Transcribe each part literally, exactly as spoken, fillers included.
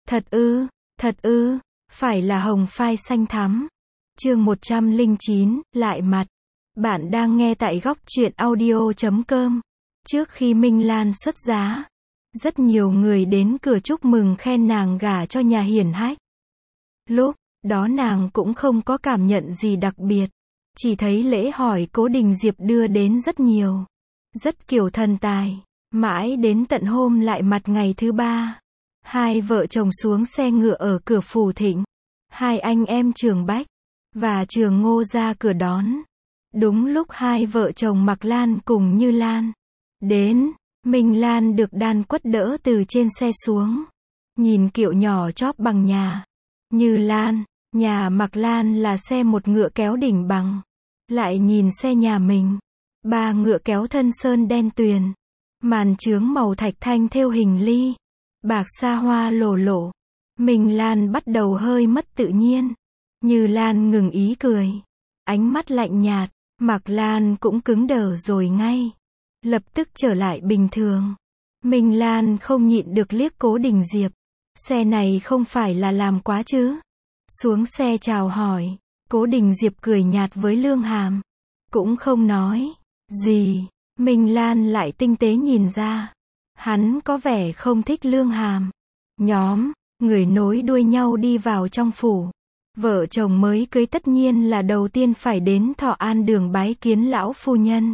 Thật ư, thật ư, phải là hồng phai xanh thắm. Chương một trăm lẻ chín, lại mặt. Bạn đang nghe tại góc truyện audio chấm com. Trước khi Minh Lan xuất giá, rất nhiều người đến cửa chúc mừng khen nàng gả cho nhà hiển hách. Lúc đó nàng cũng không có cảm nhận gì đặc biệt, chỉ thấy lễ hỏi Cố Đình Diệp đưa đến rất nhiều, rất kiểu thần tài. Mãi đến tận hôm lại mặt ngày thứ ba, hai vợ chồng xuống xe ngựa ở cửa phủ Thịnh. Hai anh em Trường Bách và Trường Ngô ra cửa đón. Đúng lúc hai vợ chồng Mạc Lan cùng Như Lan đến, Minh Lan được Đan Quất đỡ từ trên xe xuống. Nhìn kiệu nhỏ chóp bằng nhà Như Lan, nhà Mạc Lan là xe một ngựa kéo đỉnh bằng. Lại nhìn xe nhà mình, ba ngựa kéo thân sơn đen tuyền, màn chướng màu thạch thanh thêu hình ly bạc xa hoa lổ lộ. Minh Lan bắt đầu hơi mất tự nhiên. Như Lan ngừng ý cười, ánh mắt lạnh nhạt. Mạc Lan cũng cứng đờ rồi ngay, lập tức trở lại bình thường. Minh Lan không nhịn được liếc Cố Đình Diệp. Xe này không phải là làm quá chứ? Xuống xe chào hỏi, Cố Đình Diệp cười nhạt với Lương Hàm, cũng không nói gì. Minh Lan lại tinh tế nhìn ra, hắn có vẻ không thích Lương Hàm. Nhóm người nối đuôi nhau đi vào trong phủ. Vợ chồng mới cưới tất nhiên là đầu tiên phải đến Thọ An Đường bái kiến lão phu nhân.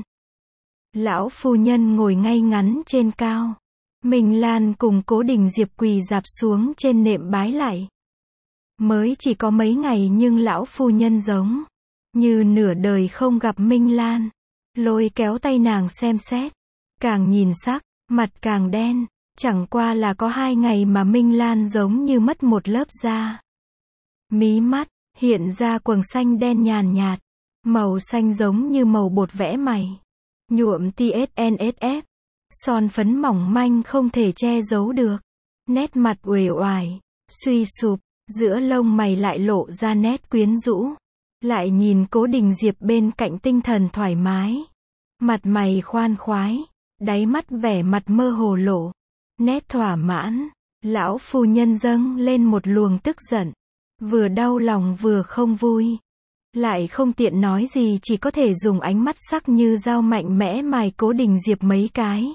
Lão phu nhân ngồi ngay ngắn trên cao. Minh Lan cùng Cố Đình Diệp quỳ rạp xuống trên nệm bái lạy. Mới chỉ có mấy ngày nhưng lão phu nhân giống như nửa đời không gặp Minh Lan. Lôi kéo tay nàng xem xét, càng nhìn sắc mặt càng đen. Chẳng qua là có hai ngày mà Minh Lan giống như mất một lớp da. Mí mắt hiện ra quầng xanh đen nhàn nhạt, màu xanh giống như màu bột vẽ mày, nhuộm tê ét en ét ép, son phấn mỏng manh không thể che giấu được. Nét mặt uể oải, suy sụp, giữa lông mày lại lộ ra nét quyến rũ. Lại nhìn Cố Đình Diệp bên cạnh tinh thần thoải mái, mặt mày khoan khoái, đáy mắt vẻ mặt mơ hồ lộ nét thỏa mãn. Lão phu nhân dâng lên một luồng tức giận, vừa đau lòng vừa không vui. Lại không tiện nói gì, chỉ có thể dùng ánh mắt sắc như dao mạnh mẽ mài Cố Đình Diệp mấy cái.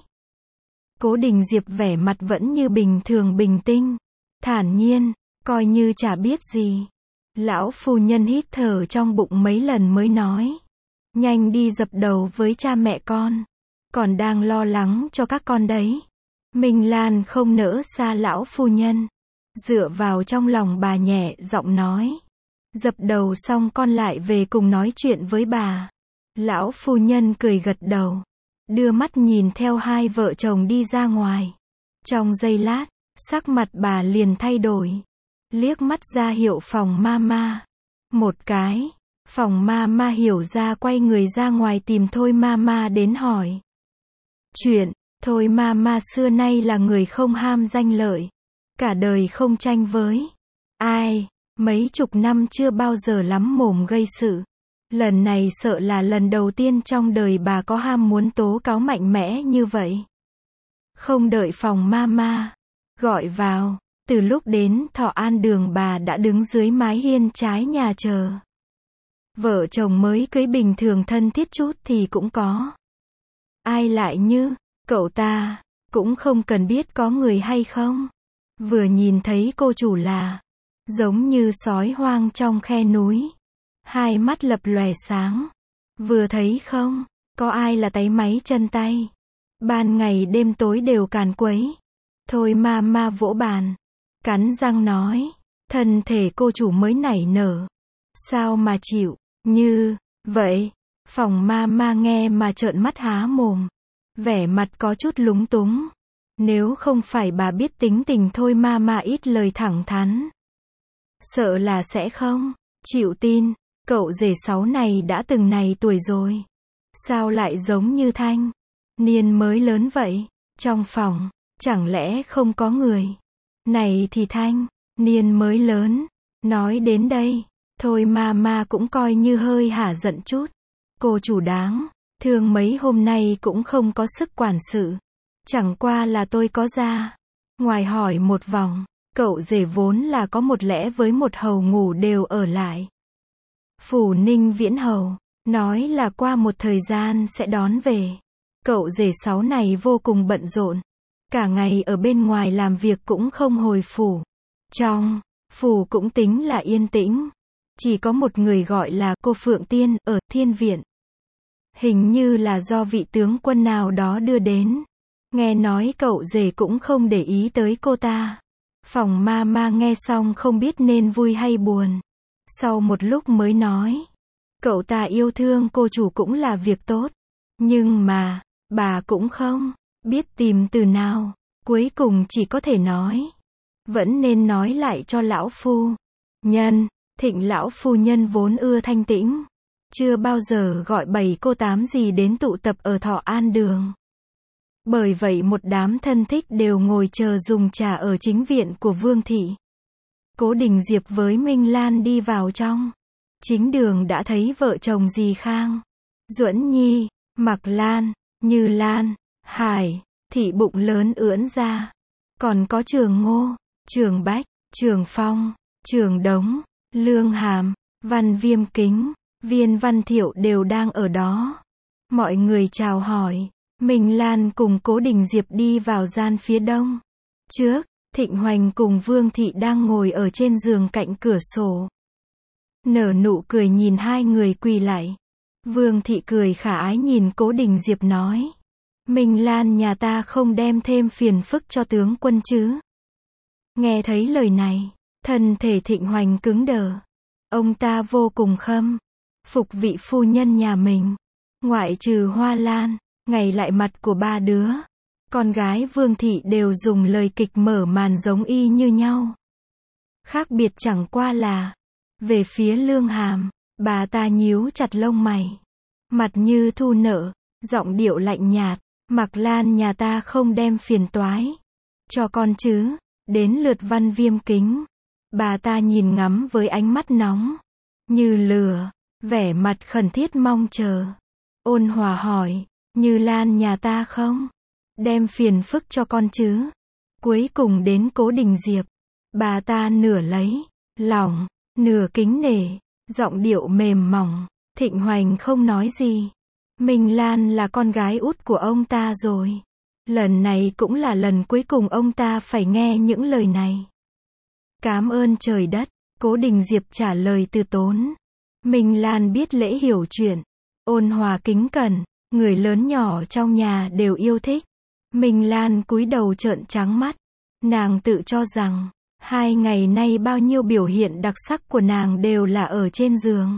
Cố Đình Diệp vẻ mặt vẫn như bình thường bình tĩnh, thản nhiên, coi như chả biết gì. Lão phu nhân hít thở trong bụng mấy lần mới nói, nhanh đi dập đầu với cha mẹ con, còn đang lo lắng cho các con đấy. Minh Lan không nỡ xa lão phu nhân, dựa vào trong lòng bà nhẹ giọng nói, dập đầu xong con lại về cùng nói chuyện với bà. Lão phu nhân cười gật đầu, đưa mắt nhìn theo hai vợ chồng đi ra ngoài. Trong giây lát, sắc mặt bà liền thay đổi, liếc mắt ra hiệu phòng mama một cái. Phòng mama hiểu ra quay người ra ngoài tìm Thôi Mama đến hỏi chuyện. Thôi Mama xưa nay là người không ham danh lợi, cả đời không tranh với ai, mấy chục năm chưa bao giờ lắm mồm gây sự. Lần này sợ là lần đầu tiên trong đời bà có ham muốn tố cáo mạnh mẽ như vậy. Không đợi phòng Mama gọi vào, từ lúc đến Thọ An Đường bà đã đứng dưới mái hiên trái nhà chờ. Vợ chồng mới cưới bình thường thân thiết chút thì cũng có. Ai lại như cậu ta, cũng không cần biết có người hay không. Vừa nhìn thấy cô chủ là giống như sói hoang trong khe núi. Hai mắt lập lòe sáng. Vừa thấy không, có ai là táy máy chân tay. Ban ngày đêm tối đều càn quấy. Thôi Mama vỗ bàn, cắn răng nói, thân thể cô chủ mới nảy nở, sao mà chịu như vậy. Phòng Mama nghe mà trợn mắt há mồm, vẻ mặt có chút lúng túng. Nếu không phải bà biết tính tình Thôi Mama ít lời thẳng thắn, sợ là sẽ không chịu tin. Cậu rể sáu này đã từng này tuổi rồi, sao lại giống như thanh niên mới lớn vậy? Trong phòng, chẳng lẽ không có người? Này thì thanh niên mới lớn. Nói đến đây, Thôi Mama cũng coi như hơi hả giận chút. Cô chủ đáng thương mấy hôm nay cũng không có sức quản sự. Chẳng qua là tôi có ra ngoài hỏi một vòng, Cậu rể vốn là có một lẽ với một hầu ngủ đều ở lại phủ Ninh Viễn Hầu, nói là qua một thời gian sẽ đón về. Cậu rể sáu này vô cùng bận rộn, cả ngày ở bên ngoài làm việc cũng không hồi phủ. Trong phủ cũng tính là yên tĩnh, chỉ có một người gọi là cô Phượng Tiên ở Thiên Viện. Hình như là do vị tướng quân nào đó đưa đến. Nghe nói cậu rể cũng không để ý tới cô ta. Phòng ma ma nghe xong không biết nên vui hay buồn. Sau một lúc mới nói, cậu ta yêu thương cô chủ cũng là việc tốt. Nhưng mà, bà cũng không biết tìm từ nào. Cuối cùng chỉ có thể nói, vẫn nên nói lại cho lão phu nhân. Thịnh lão phu nhân vốn ưa thanh tĩnh, chưa bao giờ gọi bảy cô tám gì đến tụ tập ở Thọ An Đường. Bởi vậy một đám thân thích đều ngồi chờ dùng trà ở chính viện của Vương thị. Cố Đình Diệp với Minh Lan đi vào trong chính đường đã thấy vợ chồng dì Khang, Duẫn Nhi, Mặc Lan, Như Lan, Hải, Thị bụng lớn ưỡn ra. Còn có Trường Ngô, Trường Bách, Trường Phong, Trường Đống, Lương Hàm, Văn Viêm Kính, Viên Văn Thiệu đều đang ở đó. Mọi người chào hỏi. Minh Lan cùng Cố Đình Diệp đi vào gian phía đông. Trước, Thịnh Hoành cùng Vương Thị đang ngồi ở trên giường cạnh cửa sổ. Nở nụ cười nhìn hai người quỳ lại. Vương Thị cười khả ái nhìn Cố Đình Diệp nói, Minh Lan nhà ta không đem thêm phiền phức cho tướng quân chứ. Nghe thấy lời này, thân thể Thịnh Hoành cứng đờ. Ông ta vô cùng khâm phục vị phu nhân nhà mình. Ngoại trừ Hoa Lan, ngày lại mặt của ba đứa con gái Vương Thị đều dùng lời kịch mở màn giống y như nhau. Khác biệt chẳng qua là, về phía Lương Hàm, bà ta nhíu chặt lông mày, mặt như thu nở, giọng điệu lạnh nhạt, Mặc Lan nhà ta không đem phiền toái cho con chứ. Đến lượt Văn Viêm Kính, bà ta nhìn ngắm với ánh mắt nóng như lửa, vẻ mặt khẩn thiết mong chờ. Ôn hòa hỏi, Như Lan nhà ta không đem phiền phức cho con chứ. Cuối cùng đến Cố Đình Diệp, bà ta nửa lấy lòng, nửa kính nể, giọng điệu mềm mỏng. Thịnh Hoành không nói gì. Minh Lan là con gái út của ông ta rồi. Lần này cũng là lần cuối cùng ông ta phải nghe những lời này. Cám ơn trời đất, Cố Đình Diệp trả lời từ tốn. Minh Lan biết lễ hiểu chuyện, ôn hòa kính cẩn, người lớn nhỏ trong nhà đều yêu thích. Minh Lan cúi đầu trợn trắng mắt. Nàng tự cho rằng, hai ngày nay bao nhiêu biểu hiện đặc sắc của nàng đều là ở trên giường.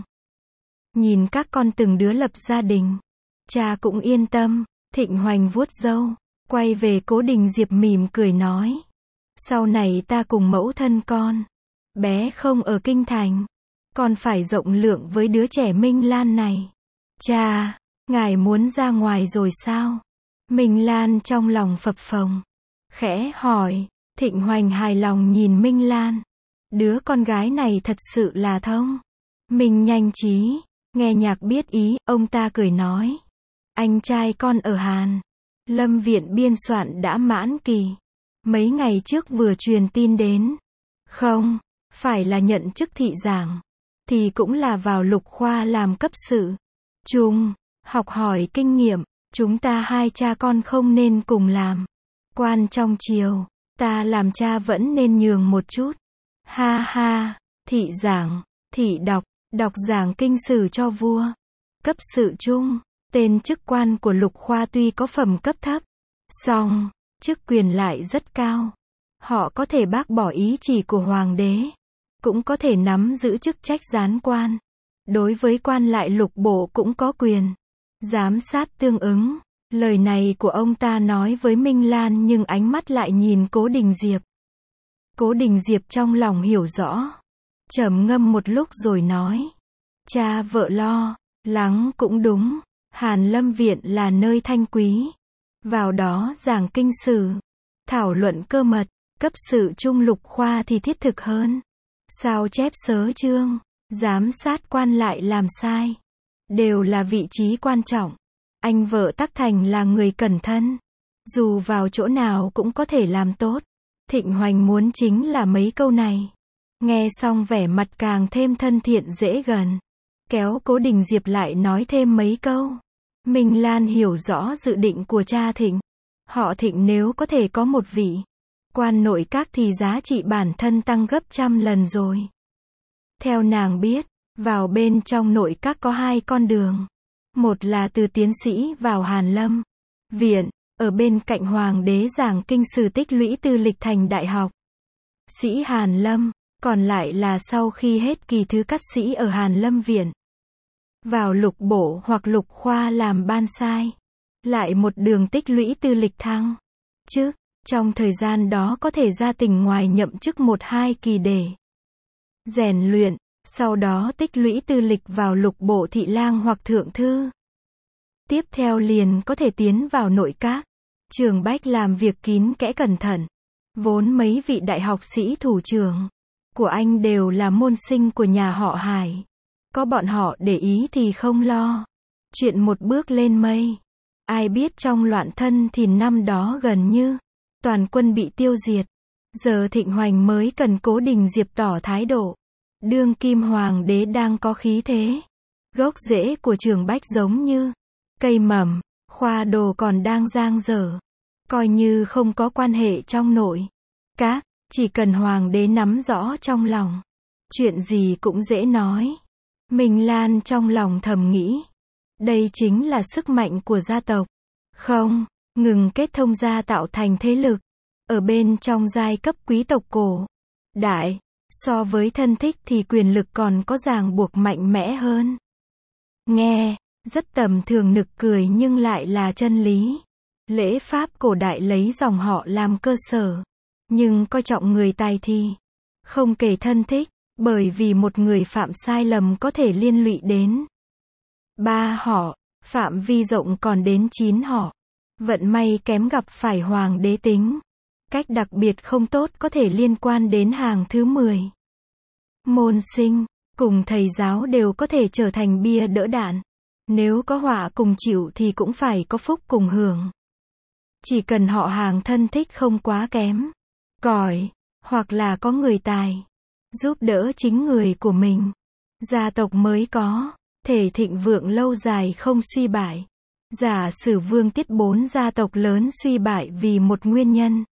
Nhìn các con từng đứa lập gia đình, cha cũng yên tâm. Thịnh Hoành vuốt râu, quay về Cố Đình Diệp mỉm cười nói, sau này ta cùng mẫu thân con, bé không ở kinh thành, con phải rộng lượng với đứa trẻ Minh Lan này. Cha, ngài muốn ra ngoài rồi sao? Minh Lan trong lòng phập phồng, khẽ hỏi. Thịnh Hoành hài lòng nhìn Minh Lan. Đứa con gái này thật sự là thông minh nhanh trí, nghe nhạc biết ý. Ông ta cười nói, anh trai con ở Hàn Lâm viện biên soạn đã mãn kỳ, mấy ngày trước vừa truyền tin đến. Không phải là nhận chức thị giảng, thì cũng là vào lục khoa làm cấp sự chung, học hỏi kinh nghiệm. Chúng ta hai cha con không nên cùng làm quan trong triều, ta làm cha vẫn nên nhường một chút. Ha ha, thị giảng, thị đọc, đọc giảng kinh sử cho vua. Cấp sự chung, tên chức quan của lục khoa tuy có phẩm cấp thấp, song chức quyền lại rất cao. Họ có thể bác bỏ ý chỉ của hoàng đế, cũng có thể nắm giữ chức trách gián quan. Đối với quan lại lục bộ cũng có quyền giám sát tương ứng. Lời này của ông ta nói với Minh Lan nhưng ánh mắt lại nhìn Cố Đình Diệp. Cố Đình Diệp trong lòng hiểu rõ, trầm ngâm một lúc rồi nói, cha vợ lo lắng cũng đúng. Hàn Lâm viện là nơi thanh quý, vào đó giảng kinh sử, thảo luận cơ mật. Cấp sự chung lục khoa thì thiết thực hơn. Sao chép sớ chương, giám sát quan lại làm sai, đều là vị trí quan trọng. Anh vợ Tắc Thành là người cẩn thân, dù vào chỗ nào cũng có thể làm tốt. Thịnh Hoành muốn chính là mấy câu này. Nghe xong vẻ mặt càng thêm thân thiện dễ gần. Kéo Cố Đình Diệp lại nói thêm mấy câu. Minh Lan hiểu rõ dự định của cha Thịnh. Họ Thịnh nếu có thể có một vị quan nội các thì giá trị bản thân tăng gấp trăm lần rồi. Theo nàng biết, vào bên trong nội các có hai con đường. Một là từ tiến sĩ vào Hàn Lâm Viện, ở bên cạnh Hoàng đế giảng kinh sử tích lũy tư lịch thành đại học sĩ Hàn Lâm, còn lại là sau khi hết kỳ thứ cắt sĩ ở Hàn Lâm Viện, vào lục bổ hoặc lục khoa làm ban sai. Lại một đường tích lũy tư lịch thăng chức, trong thời gian đó có thể ra tỉnh ngoài nhậm chức một hai kỳ để rèn luyện, sau đó tích lũy tư lịch vào lục bộ thị lang hoặc thượng thư. Tiếp theo liền có thể tiến vào nội các. Trường Bách làm việc kín kẽ cẩn thận. Vốn mấy vị đại học sĩ thủ trưởng của anh đều là môn sinh của nhà họ Hải. Có bọn họ để ý thì không lo. Chuyện một bước lên mây. Ai biết trong loạn thân thì năm đó gần như toàn quân bị tiêu diệt. Giờ Thịnh Hoành mới cần Cố Đình Diệp tỏ thái độ. Đương kim hoàng đế đang có khí thế. Gốc rễ của Trường Bách giống như cây mầm, khoa đồ còn đang dang dở. Coi như không có quan hệ trong nội các, chỉ cần hoàng đế nắm rõ trong lòng. Chuyện gì cũng dễ nói. Minh Lan trong lòng thầm nghĩ. Đây chính là sức mạnh của gia tộc. Không, ngừng kết thông gia tạo thành thế lực. Ở bên trong giai cấp quý tộc cổ đại, so với thân thích thì quyền lực còn có ràng buộc mạnh mẽ hơn. Nghe, rất tầm thường nực cười nhưng lại là chân lý. Lễ pháp cổ đại lấy dòng họ làm cơ sở. Nhưng coi trọng người tài thì không kể thân thích, bởi vì một người phạm sai lầm có thể liên lụy đến ba họ, phạm vi rộng còn đến chín họ. Vận may kém gặp phải hoàng đế tính cách đặc biệt không tốt có thể liên quan đến hàng thứ mười. Môn sinh, cùng thầy giáo đều có thể trở thành bia đỡ đạn. Nếu có họa cùng chịu thì cũng phải có phúc cùng hưởng. Chỉ cần họ hàng thân thích không quá kém cỏi, hoặc là có người tài giúp đỡ chính người của mình, gia tộc mới có thể thịnh vượng lâu dài không suy bại. Giả sử Vương Tiết bốn gia tộc lớn suy bại vì một nguyên nhân.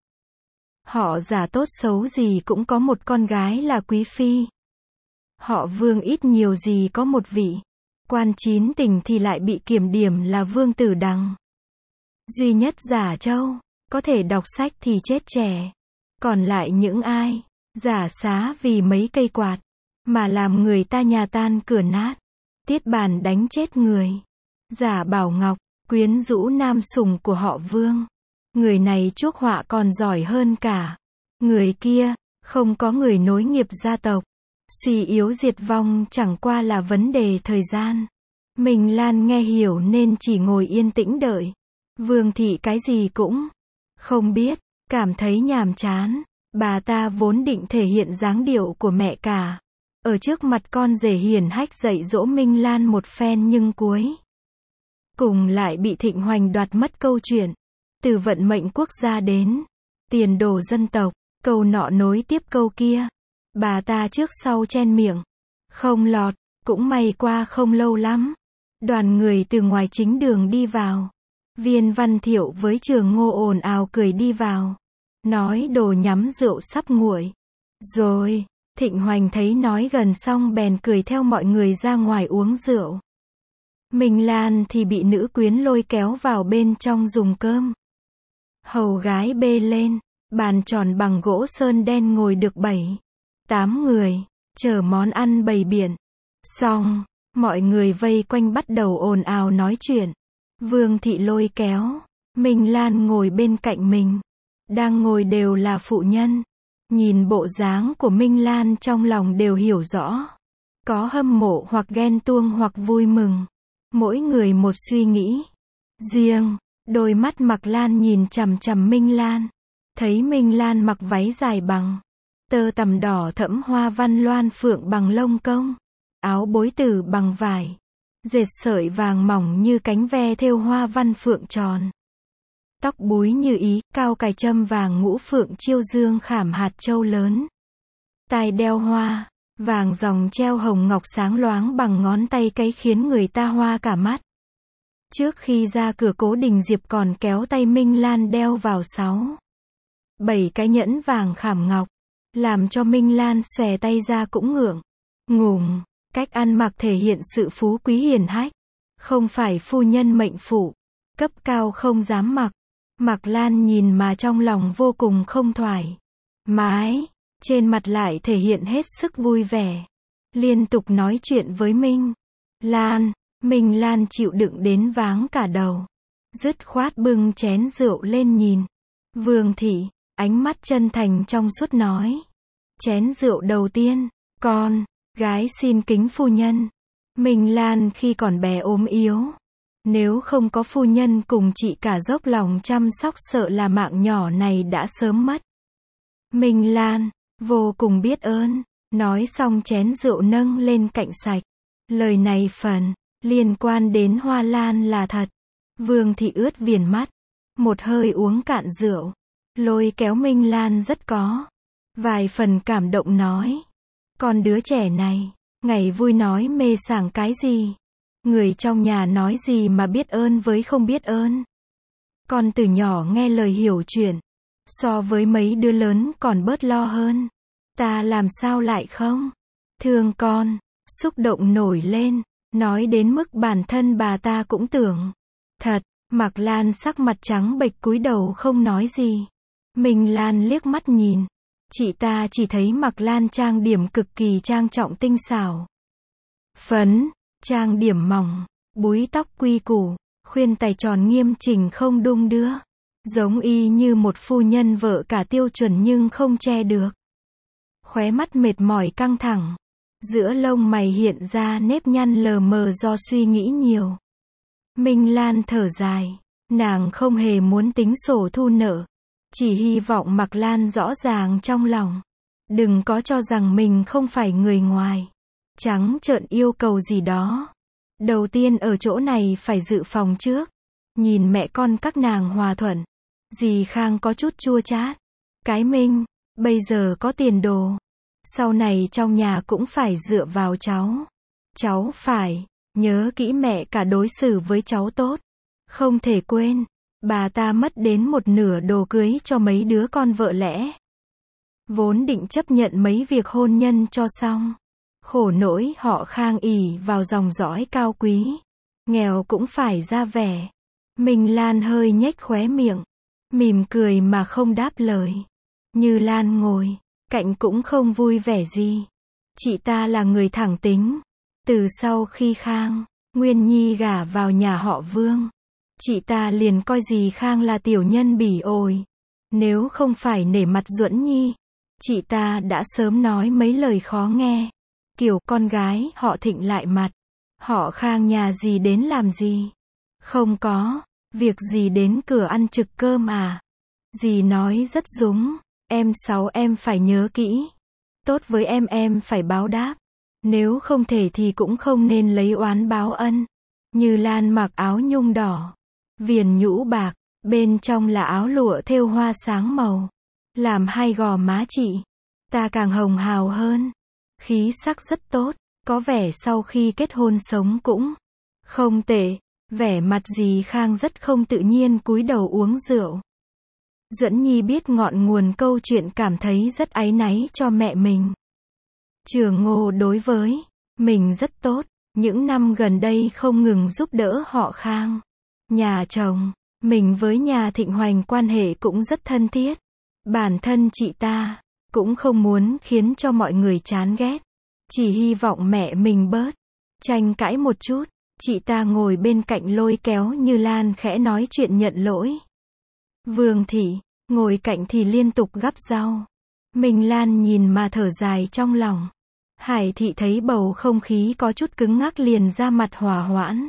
Họ giả tốt xấu gì cũng có một con gái là quý phi. Họ Vương ít nhiều gì có một vị quan chín tỉnh thì lại bị kiểm điểm là vương tử đằng. Duy nhất Giả Châu có thể đọc sách thì chết trẻ. Còn lại những ai giả xá vì mấy cây quạt mà làm người ta nhà tan cửa nát, tiết bàn đánh chết người. Giả Bảo Ngọc, quyến rũ nam sủng của họ Vương. Người này chuốc họa còn giỏi hơn cả người kia, không có người nối nghiệp gia tộc. Suy yếu diệt vong chẳng qua là vấn đề thời gian. Minh Lan nghe hiểu nên chỉ ngồi yên tĩnh đợi. Vương thị cái gì cũng không biết, cảm thấy nhàm chán. Bà ta vốn định thể hiện dáng điệu của mẹ cả, ở trước mặt con rể hiền hách dạy dỗ Minh Lan một phen nhưng cuối cùng lại bị Thịnh Hoành đoạt mất câu chuyện. Từ vận mệnh quốc gia đến tiền đồ dân tộc, câu nọ nối tiếp câu kia. Bà ta trước sau chen miệng không lọt, cũng may qua không lâu lắm. Đoàn người từ ngoài chính đường đi vào. Viên Văn Thiệu với Trường Ngô ồn ào cười đi vào. Nói đồ nhắm rượu sắp nguội rồi. Thịnh Hoành thấy nói gần xong bèn cười theo mọi người ra ngoài uống rượu. Minh Lan thì bị nữ quyến lôi kéo vào bên trong dùng cơm. Hầu gái bê lên, bàn tròn bằng gỗ sơn đen ngồi được bảy, tám người, chờ món ăn bày biện. Xong, mọi người vây quanh bắt đầu ồn ào nói chuyện. Vương thị lôi kéo Minh Lan ngồi bên cạnh mình. Đang ngồi đều là phụ nhân. Nhìn bộ dáng của Minh Lan trong lòng đều hiểu rõ. Có hâm mộ hoặc ghen tuông hoặc vui mừng. Mỗi người một suy nghĩ riêng. Đôi mắt Mặc Lan nhìn chằm chằm Minh Lan. Thấy Minh Lan mặc váy dài bằng tơ tằm đỏ thẫm hoa văn loan phượng bằng lông công. Áo bối tử bằng vải dệt sợi vàng mỏng như cánh ve thêu hoa văn phượng tròn. Tóc búi như ý, cao cài châm vàng ngũ phượng chiêu dương khảm hạt châu lớn. Tai đeo hoa, vàng dòng treo hồng ngọc sáng loáng bằng ngón tay cái khiến người ta hoa cả mắt. Trước khi ra cửa Cố Đình Diệp còn kéo tay Minh Lan đeo vào sáu, bảy cái nhẫn vàng khảm ngọc, làm cho Minh Lan xòe tay ra cũng ngượng ngùng. Cách ăn mặc thể hiện sự phú quý hiển hách, không phải phu nhân mệnh phụ, cấp cao không dám mặc. Mạc Lan nhìn mà trong lòng vô cùng không thoải mái, trên mặt lại thể hiện hết sức vui vẻ, liên tục nói chuyện với Minh Lan. Minh Lan chịu đựng đến váng cả đầu, dứt khoát bưng chén rượu lên nhìn Vương thị, ánh mắt chân thành trong suốt nói. Chén rượu đầu tiên, con gái xin kính phu nhân. Minh Lan khi còn bé ốm yếu, nếu không có phu nhân cùng chị cả dốc lòng chăm sóc sợ là mạng nhỏ này đã sớm mất. Minh Lan vô cùng biết ơn, nói xong chén rượu nâng lên cạnh sạch. Lời này phần liên quan đến Hoa Lan là thật. Vương thị ướt viền mắt, một hơi uống cạn rượu, lôi kéo Minh Lan rất có vài phần cảm động nói. Con đứa trẻ này, ngày vui nói mê sảng cái gì? Người trong nhà nói gì mà biết ơn với không biết ơn. Con từ nhỏ nghe lời hiểu chuyện, so với mấy đứa lớn còn bớt lo hơn. Ta làm sao lại không thương con? Xúc động nổi lên, nói đến mức bản thân bà ta cũng tưởng thật. Mạc Lan sắc mặt trắng bệch cúi đầu không nói gì. Minh Lan liếc mắt nhìn, chị ta chỉ thấy Mạc Lan trang điểm cực kỳ trang trọng tinh xảo. Phấn, trang điểm mỏng, búi tóc quy củ, khuyên tai tròn nghiêm chỉnh không đung đưa, giống y như một phu nhân vợ cả tiêu chuẩn nhưng không che được. Khóe mắt mệt mỏi căng thẳng, giữa lông mày hiện ra nếp nhăn lờ mờ do suy nghĩ nhiều. Minh Lan thở dài, nàng không hề muốn tính sổ thu nợ, chỉ hy vọng Mạc Lan rõ ràng trong lòng, đừng có cho rằng mình không phải người ngoài, trắng trợn yêu cầu gì đó. Đầu tiên ở chỗ này phải dự phòng trước. Nhìn mẹ con các nàng hòa thuận, dì Khang có chút chua chát. Cái Minh, bây giờ có tiền đồ, sau này trong nhà cũng phải dựa vào cháu. Cháu phải nhớ kỹ mẹ cả đối xử với cháu tốt, không thể quên. Bà ta mất đến một nửa đồ cưới cho mấy đứa con vợ lẽ, vốn định chấp nhận mấy việc hôn nhân cho xong. Khổ nỗi họ Khang ỷ vào dòng dõi cao quý, nghèo cũng phải ra vẻ. Minh Lan hơi nhếch khóe miệng, mỉm cười mà không đáp lời. Như Lan ngồi cạnh cũng không vui vẻ gì. Chị ta là người thẳng tính. Từ sau khi Khang Nguyên Nhi gả vào nhà họ Vương, chị ta liền coi dì Khang là tiểu nhân bỉ ổi. Nếu không phải nể mặt Duẫn Nhi, chị ta đã sớm nói mấy lời khó nghe, kiểu con gái họ Thịnh lại mặt, họ Khang nhà gì đến làm gì? Không có việc gì đến cửa ăn trực cơm à? Dì nói rất đúng, em sáu em phải nhớ kỹ, tốt với em em phải báo đáp, nếu không thể thì cũng không nên lấy oán báo ân. Như Lan mặc áo nhung đỏ, viền nhũ bạc, bên trong là áo lụa thêu hoa sáng màu, làm hai gò má chị ta càng hồng hào hơn, khí sắc rất tốt, có vẻ sau khi kết hôn sống cũng không tệ. Vẻ mặt dì Khang rất không tự nhiên cúi đầu uống rượu. Duẫn Nhi biết ngọn nguồn câu chuyện, cảm thấy rất áy náy cho mẹ mình. Trường Ngô đối với mình rất tốt, những năm gần đây không ngừng giúp đỡ họ Khang. Nhà chồng mình với nhà Thịnh Hoành quan hệ cũng rất thân thiết. Bản thân chị ta cũng không muốn khiến cho mọi người chán ghét, chỉ hy vọng mẹ mình bớt tranh cãi một chút. Chị ta ngồi bên cạnh lôi kéo Như Lan khẽ nói chuyện nhận lỗi. Vương thị ngồi cạnh thì liên tục gắp rau. Minh Lan nhìn mà thở dài trong lòng. Hải thị thấy bầu không khí có chút cứng ngắc liền ra mặt hòa hoãn.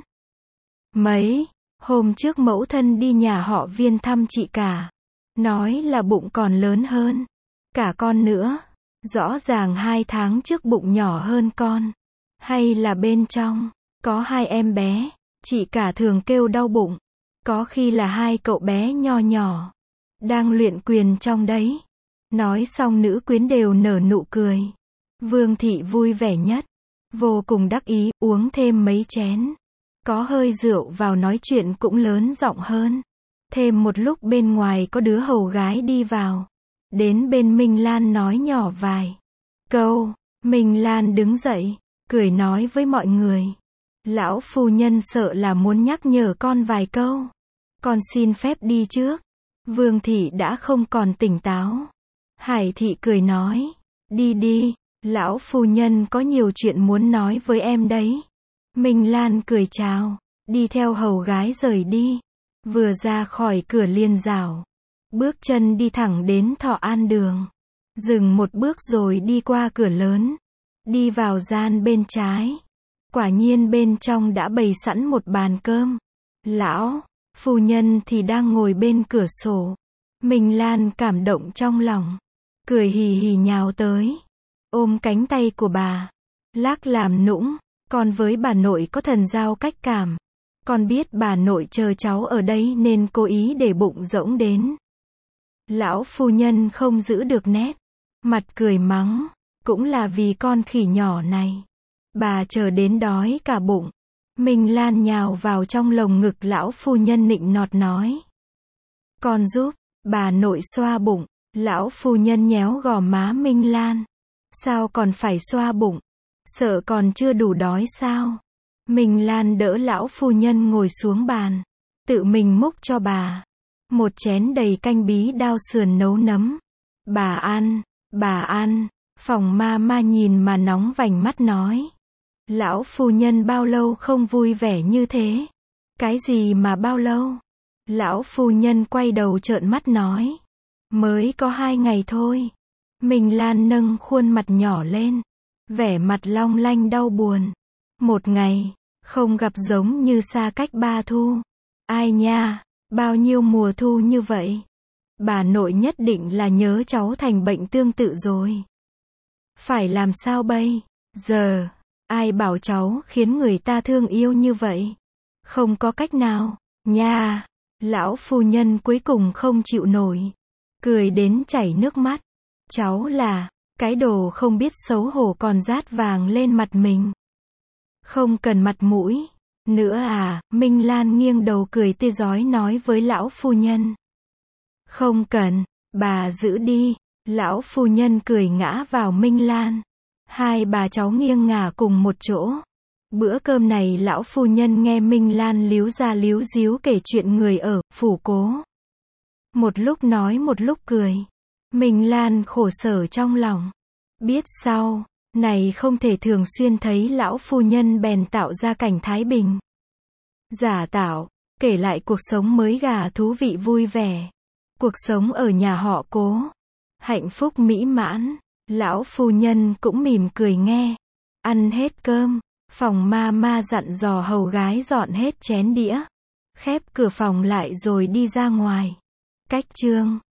Mấy hôm trước mẫu thân đi nhà họ Viên thăm chị cả, nói là bụng còn lớn hơn cả con nữa. Rõ ràng hai tháng trước bụng nhỏ hơn con, hay là bên trong có hai em bé. Chị cả thường kêu đau bụng, Có khi là hai cậu bé nho nhỏ, đang luyện quyền trong đấy. Nói xong nữ quyến đều nở nụ cười. Vương thị vui vẻ nhất, vô cùng đắc ý, uống thêm mấy chén. Có hơi rượu vào nói chuyện cũng lớn giọng hơn. Thêm một lúc bên ngoài có đứa hầu gái đi vào. Đến bên Minh Lan nói nhỏ vài câu. Minh Lan đứng dậy, cười nói với mọi người. Lão phu nhân sợ là muốn nhắc nhở con vài câu. Con xin phép đi trước. Vương thị đã không còn tỉnh táo. Hải thị cười nói. Đi đi, lão phu nhân có nhiều chuyện muốn nói với em đấy. Minh Lan cười chào, đi theo hầu gái rời đi. Vừa ra khỏi cửa liền rảo. Bước chân đi thẳng đến Thọ An đường. Dừng một bước rồi đi qua cửa lớn. Đi vào gian bên trái. Quả nhiên bên trong đã bày sẵn một bàn cơm. Lão phu nhân thì đang ngồi bên cửa sổ. Minh Lan cảm động trong lòng. Cười hì hì nhào tới. Ôm cánh tay của bà. Lác làm nũng. Con với bà nội có thần giao cách cảm. Con biết bà nội chờ cháu ở đây nên cố ý để bụng rỗng đến. Lão phu nhân không giữ được nét. Mặt cười mắng. Cũng là vì con khỉ nhỏ này. Bà chờ đến đói cả bụng. Minh Lan nhào vào trong lồng ngực lão phu nhân nịnh nọt nói. Con giúp bà nội xoa bụng. Lão phu nhân nhéo gò má Minh Lan. Sao còn phải xoa bụng? Sợ còn chưa đủ đói sao? Minh Lan đỡ lão phu nhân ngồi xuống bàn. Tự mình múc cho bà. Một chén đầy canh bí đao sườn nấu nấm. Bà ăn, bà ăn. Phòng ma ma nhìn mà nóng vành mắt nói. Lão phu nhân bao lâu không vui vẻ như thế? Cái gì mà bao lâu? Lão phu nhân quay đầu trợn mắt nói. Mới có hai ngày thôi. Minh Lan nâng khuôn mặt nhỏ lên. Vẻ mặt long lanh đau buồn. Một ngày, không gặp giống như xa cách ba thu. Ai nha, bao nhiêu mùa thu như vậy. Bà nội nhất định là nhớ cháu thành bệnh tương tự rồi. Phải làm sao bây giờ? Ai bảo cháu khiến người ta thương yêu như vậy? Không có cách nào, nha. Lão phu nhân cuối cùng không chịu nổi. Cười đến chảy nước mắt. Cháu là, cái đồ không biết xấu hổ còn rát vàng lên mặt mình. Không cần mặt mũi nữa à? Minh Lan nghiêng đầu cười tươi rói nói với lão phu nhân. Không cần, bà giữ đi. Lão phu nhân cười ngã vào Minh Lan. Hai bà cháu nghiêng ngả cùng một chỗ. Bữa cơm này lão phu nhân nghe Minh Lan líu ra líu díu kể chuyện người ở phủ cố. Một lúc nói một lúc cười. Minh Lan khổ sở trong lòng. Biết sau này không thể thường xuyên thấy lão phu nhân bèn tạo ra cảnh thái bình. Giả tạo, kể lại cuộc sống mới gà thú vị vui vẻ. Cuộc sống ở nhà họ Cố. Hạnh phúc mỹ mãn. Lão phu nhân cũng mỉm cười nghe. Ăn hết cơm, phòng ma ma dặn dò hầu gái dọn hết chén đĩa. Khép cửa phòng lại rồi đi ra ngoài. Cách chương